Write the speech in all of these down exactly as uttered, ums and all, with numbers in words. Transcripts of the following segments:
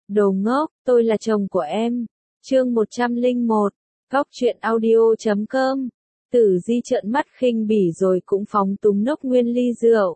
Đồ ngốc, tôi là chồng của em. Chương một trăm lẻ một, Góc truyện audio chấm com. Tử Di trợn mắt khinh bỉ rồi cũng phóng túng nốc nguyên ly rượu.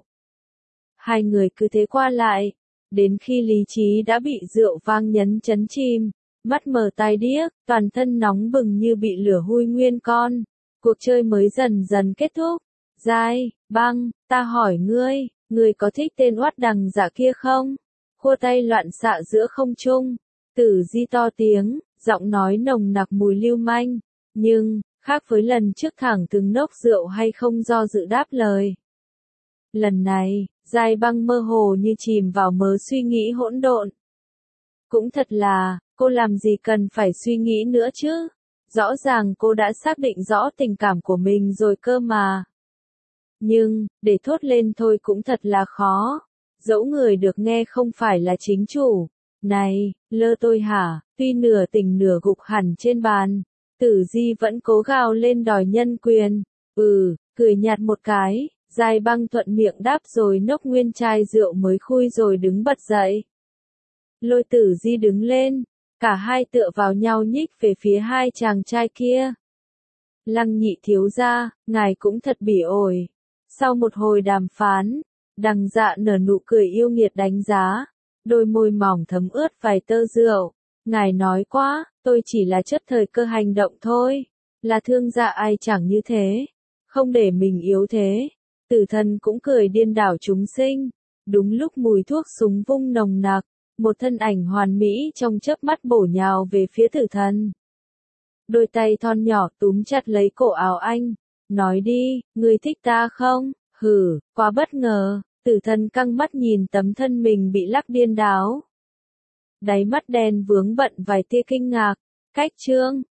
Hai người cứ thế qua lại, đến khi lý trí đã bị rượu vang nhấn chấn chìm, mắt mờ tai điếc, toàn thân nóng bừng như bị lửa hui nguyên con. Cuộc chơi mới dần dần kết thúc. Giai, Băng, ta hỏi ngươi, ngươi có thích tên oát đằng dạ kia không? Khua tay loạn xạ giữa không trung, Tử Di to tiếng, giọng nói nồng nặc mùi lưu manh, nhưng, khác với lần trước thẳng từng nốc rượu hay không do dự đáp lời. Lần này, Giai Băng mơ hồ như chìm vào mớ suy nghĩ hỗn độn. Cũng thật là, cô làm gì cần phải suy nghĩ nữa chứ? Rõ ràng cô đã xác định rõ tình cảm của mình rồi cơ mà. Nhưng, để thốt lên thôi cũng thật là khó. Dẫu người được nghe không phải là chính chủ. Này, lơ tôi hả? Tuy nửa tỉnh nửa gục hẳn trên bàn, Tử Di vẫn cố gào lên đòi nhân quyền. Ừ, cười nhạt một cái, Giai Băng thuận miệng đáp rồi nốc nguyên chai rượu mới khui rồi đứng bật dậy. Lôi Tử Di đứng lên, cả hai tựa vào nhau nhích về phía hai chàng trai kia. Lăng nhị thiếu gia, ngài cũng thật bỉ ổi. Sau một hồi đàm phán, Đằng Dạ nở nụ cười yêu nghiệt đánh giá, đôi môi mỏng thấm ướt vài tơ rượu. Ngài nói quá, tôi chỉ là chất thời cơ hành động thôi, là thương dạ ai chẳng như thế, không để mình yếu thế. Tử Thần cũng cười điên đảo chúng sinh. Đúng lúc mùi thuốc súng vung nồng nặc, một thân ảnh hoàn mỹ trong chớp mắt bổ nhào về phía Tử Thần. Đôi tay thon nhỏ túm chặt lấy cổ áo anh, nói đi, ngươi thích ta không? Hừ, quá bất ngờ. Tử Thần căng mắt nhìn tấm thân mình bị lắc điên đảo. Đáy mắt đen vướng bận vài tia kinh ngạc. Cách chương,